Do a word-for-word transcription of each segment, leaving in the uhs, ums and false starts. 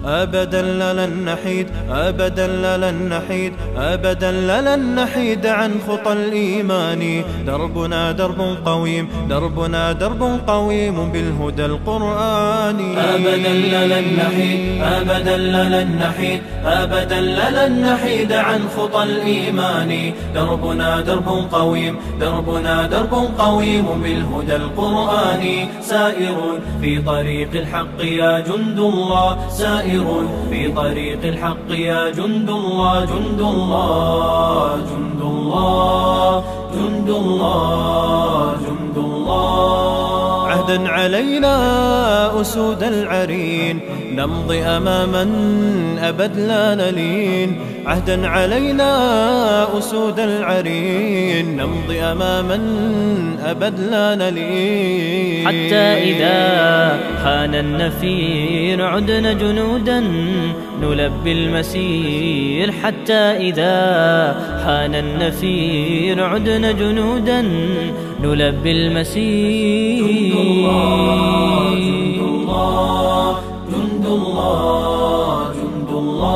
أبدا لن نحيد أبدا لن نحيد أبدا لن نحيد عن خطى الإيمان. دربنا درب قويم دربنا درب قويم بالهدى القرآني. أبدا لن نحيد أبدا لن نحيد أبدا لن نحيد عن خطى الإيمان. دربنا درب قويم دربنا درب قويم بالهدى القرآني. سائر في طريق الحق يا جند الله سائر في طريق الحق يا جند الله جند الله جند الله جند الله جند الله. عهدا علينا أسود العرين نمضي أماما أبد لا نلين. عهدا علينا أسود العرين نمضي أماما أبد لا نلين. حتى إذا حان النفير عدنا جنودا نلبي المسير. حتى إذا حان النفير عدنا جنودا نلبي المسير. جند الله جند الله جند الله جند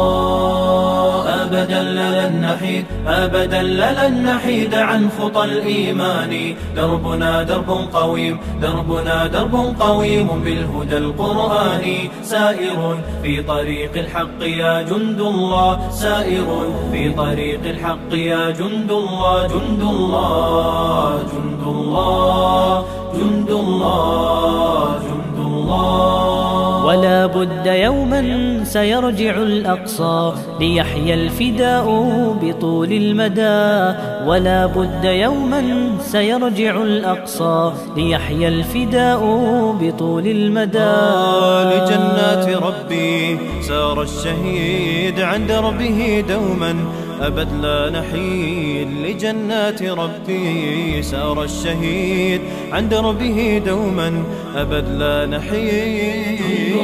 الله. أبدا لن نحيد أبدا لن نحيد عن خطى الإيمان. دربنا درب قويم دربنا درب قويم بالهدى القرآني. سائر في طريق الحق يا جند الله سائر في طريق الحق يا جند الله جند الله جند الله جند الله جند الله. ولا بد يوما سيرجع الأقصى ليحيى الفداء بطول المدى. ولا بد يوما سيرجع الأقصى ليحيى الفداء بطول المدى. لجنات ربي سار الشهيد عن دربه دوما أبد لا نحيد. لجنات ربي سار الشهيد عن دربه دوما أبد لا نحيد.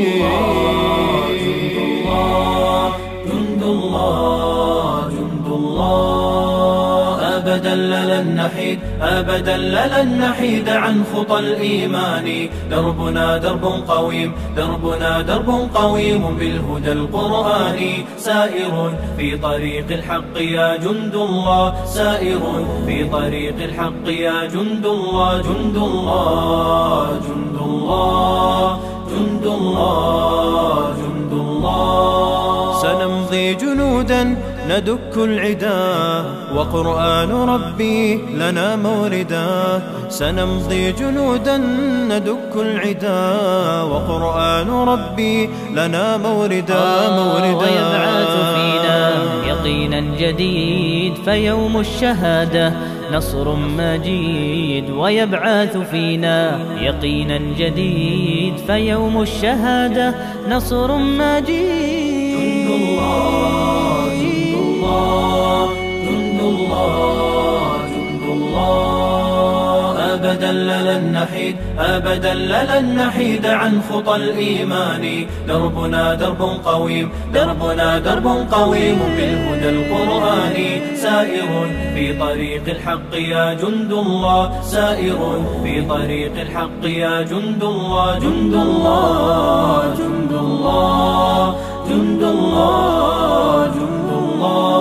جند الله جند الله جند الله. أبدا لن نحيد أبدا لن نحيد عن خطى الإيمان. دربنا درب قويم دربنا درب قويم بالهدى القرآني. سائر في طريق الحق يا جند الله سائر في طريق الحق يا جند الله جند الله جند الله جند الله جند الله. سنمضي جنودا ندك العدا وقرآن ربي لنا موردا. سنمضي جنودا ندك العدا وقرآن ربي لنا موردا موردا. ويبعث فينا يقينا جديد فيوم الشهادة نصر مجيد. ويبعث فينا يقينا جديد فيوم الشهادة نصر مجيد. جند الله جند الله جند الله جند الله. أبدا لن نحيد أبدا لن نحيد عن خطى الإيمان. دربنا درب قويم دربنا درب قويم بالهدى القرآني. سائر في طريق الحق يا جند الله سائر في طريق الحق يا جند الله جند الله جند الله جند الله جند الله.